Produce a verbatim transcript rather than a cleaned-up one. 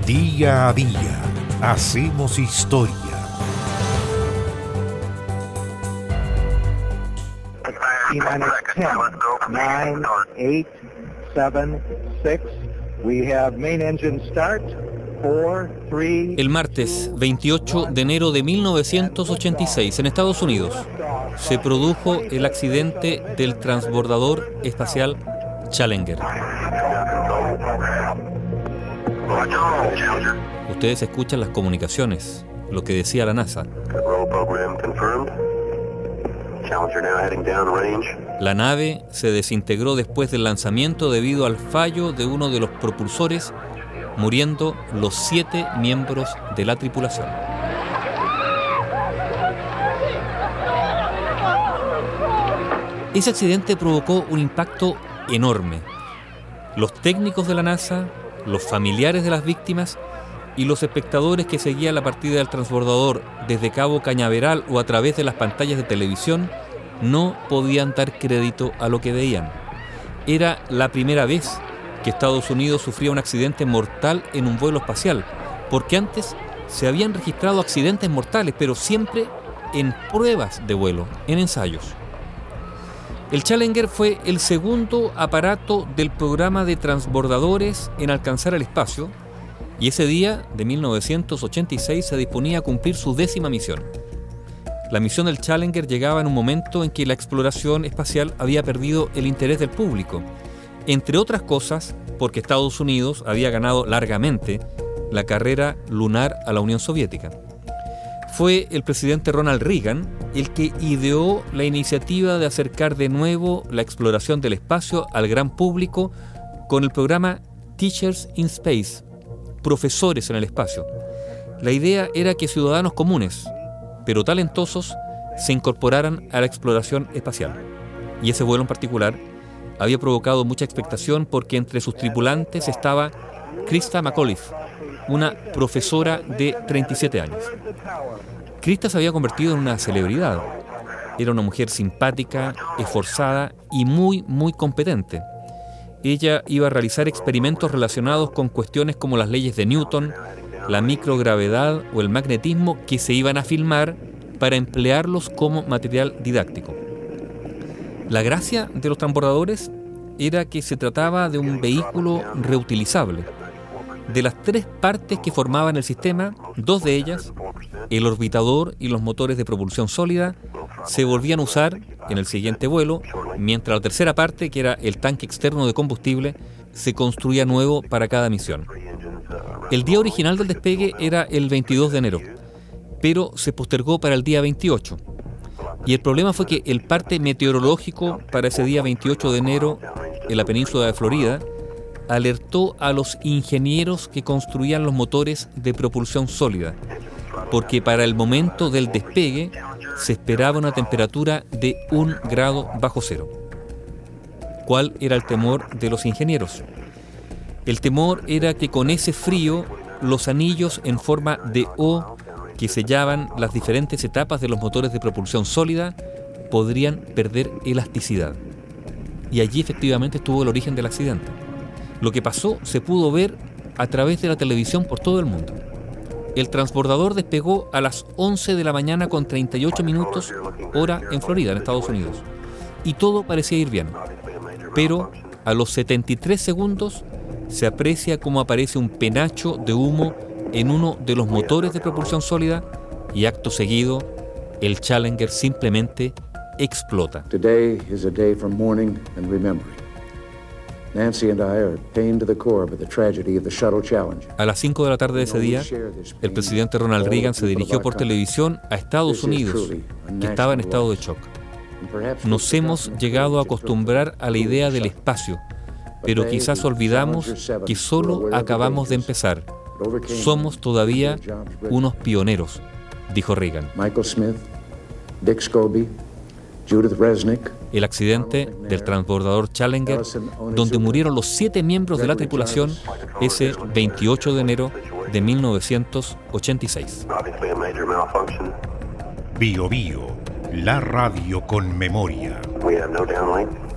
Día a día hacemos historia. ten, nine, eight, seven, six. We have main engine start. four, three. El martes veintiocho de enero de mil novecientos ochenta y seis, en Estados Unidos, se produjo el accidente del transbordador espacial Challenger. Ustedes escuchan las comunicaciones, lo que decía la NASA. La nave se desintegró después del lanzamiento debido al fallo de uno de los propulsores, muriendo los siete miembros de la tripulación. Ese accidente provocó un impacto enorme. Los técnicos de la NASA, los familiares de las víctimas y los espectadores que seguían la partida del transbordador desde Cabo Cañaveral o a través de las pantallas de televisión no podían dar crédito a lo que veían. Era la primera vez que Estados Unidos sufría un accidente mortal en un vuelo espacial, porque antes se habían registrado accidentes mortales, pero siempre en pruebas de vuelo, en ensayos. El Challenger fue el segundo aparato del programa de transbordadores en alcanzar el espacio, y ese día de mil novecientos ochenta y seis se disponía a cumplir su décima misión. La misión del Challenger llegaba en un momento en que la exploración espacial había perdido el interés del público, entre otras cosas porque Estados Unidos había ganado largamente la carrera lunar a la Unión Soviética. Fue el presidente Ronald Reagan el que ideó la iniciativa de acercar de nuevo la exploración del espacio al gran público con el programa Teachers in Space, profesores en el espacio. La idea era que ciudadanos comunes, pero talentosos, se incorporaran a la exploración espacial. Y ese vuelo en particular había provocado mucha expectación porque entre sus tripulantes estaba Christa McAuliffe, una profesora de treinta y siete años. Christa se había convertido en una celebridad. Era una mujer simpática, esforzada y muy, muy competente. Ella iba a realizar experimentos relacionados con cuestiones como las leyes de Newton, la microgravedad o el magnetismo, que se iban a filmar para emplearlos como material didáctico. La gracia de los transbordadores era que se trataba de un vehículo reutilizable. De las tres partes que formaban el sistema, dos de ellas, el orbitador y los motores de propulsión sólida, se volvían a usar en el siguiente vuelo, mientras la tercera parte, que era el tanque externo de combustible, se construía nuevo para cada misión. El día original del despegue era el veintidós de enero, pero se postergó para el día veintiocho. Y el problema fue que el parte meteorológico para ese día veintiocho de enero en la península de Florida alertó a los ingenieros que construían los motores de propulsión sólida, porque para el momento del despegue se esperaba una temperatura de un grado bajo cero. ¿Cuál era el temor de los ingenieros? El temor era que con ese frío los anillos en forma de O que sellaban las diferentes etapas de los motores de propulsión sólida podrían perder elasticidad. Y allí efectivamente estuvo el origen del accidente. Lo que pasó se pudo ver a través de la televisión por todo el mundo. El transbordador despegó a las once de la mañana con treinta y ocho minutos, hora en Florida, en Estados Unidos. Y todo parecía ir bien. Pero a los setenta y tres segundos se aprecia cómo aparece un penacho de humo en uno de los motores de propulsión sólida y acto seguido el Challenger simplemente explota. Today is a day for mourning and remembering. Nancy and I are pained to the core by the tragedy of the Shuttle Challenger. A las cinco de la tarde de ese día, el presidente Ronald Reagan se dirigió por televisión a Estados Unidos, que estaba en estado de shock. Nos hemos llegado a acostumbrar a la idea del espacio, pero quizás olvidamos que solo acabamos de empezar. Somos todavía unos pioneros, dijo Reagan. Michael Smith, Dick Scobie, Judith Resnick. El accidente del transbordador Challenger, donde murieron los siete miembros de la tripulación ese veintiocho de enero de mil novecientos ochenta y seis. Bio Bio, la radio con memoria. We have no downlink.